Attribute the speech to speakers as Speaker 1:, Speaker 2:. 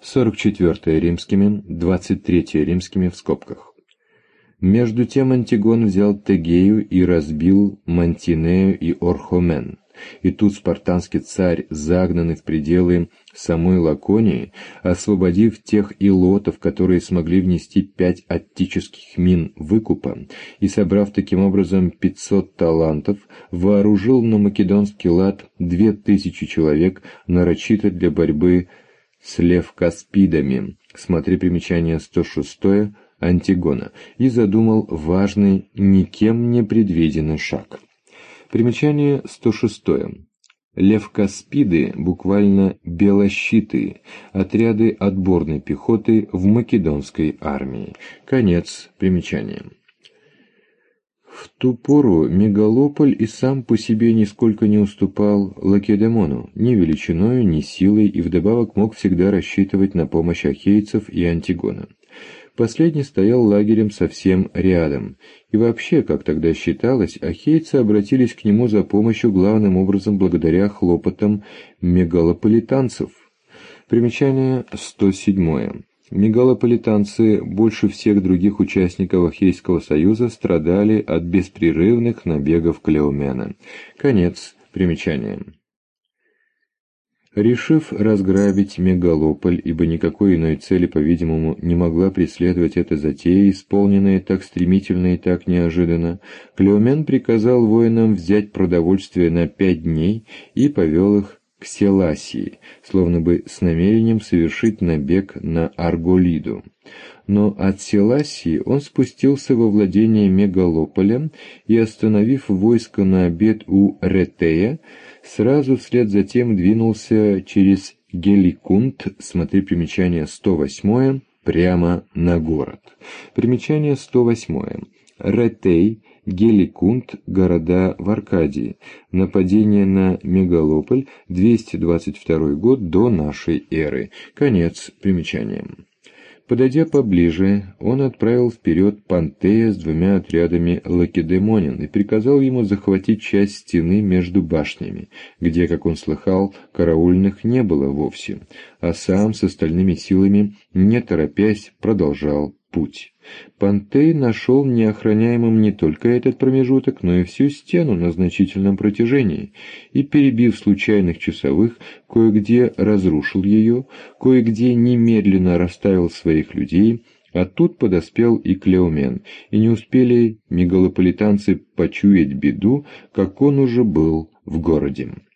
Speaker 1: 44 римскими, 23 римскими в скобках. Между тем Антигон взял Тегею и разбил Мантинею и Орхомен. И тут спартанский царь, загнанный в пределы самой Лаконии, освободив тех илотов, которые смогли внести 5 аттических мин выкупа, и собрав таким образом 500 талантов, вооружил на македонский лад 2000 человек, нарочито для борьбы с левкаспидами, смотри примечание 106 Антигона, и задумал важный, никем не предвиденный шаг. Примечание 106. Левкаспиды, буквально белощиты, отряды отборной пехоты в македонской армии. Конец примечания. В ту пору Мегалополь и сам по себе нисколько не уступал Лакедемону, ни величиною, ни силой, и вдобавок мог всегда рассчитывать на помощь ахейцев и Антигона. Последний стоял лагерем совсем рядом, и вообще, как тогда считалось, ахейцы обратились к нему за помощью главным образом благодаря хлопотам мегалополитанцев. Примечание 107. Мегалополитанцы больше всех других участников Ахейского союза страдали от беспрерывных набегов Клеомена. Конец примечания. Решив разграбить Мегалополь, ибо никакой иной цели, по-видимому, не могла преследовать эта затея, исполненная так стремительно и так неожиданно, Клеомен приказал воинам взять продовольствие на 5 дней и повел их к Селасии, словно бы с намерением совершить набег на Арголиду. Но от Селасии он спустился во владение Мегалополя и, остановив войско на обед у Ретея, сразу вслед за тем двинулся через Геликунт, смотри примечание 108, прямо на город. Примечание 108. Ретей, Геликунт, города в Аркадии. Нападение на Мегалополь, 222 год до нашей эры. Конец примечания. Подойдя поближе, он отправил вперед Пантея с 2 отрядами лакедемонян и приказал ему захватить часть стены между башнями, где, как он слыхал, караульных не было вовсе, а сам с остальными силами, не торопясь, продолжал путь. Пантей нашел неохраняемым не только этот промежуток, но и всю стену на значительном протяжении, и, перебив случайных часовых, кое-где разрушил ее, кое-где немедленно расставил своих людей, а тут подоспел и Клеомен, и не успели мегалополитанцы почуять беду, как он уже был в городе.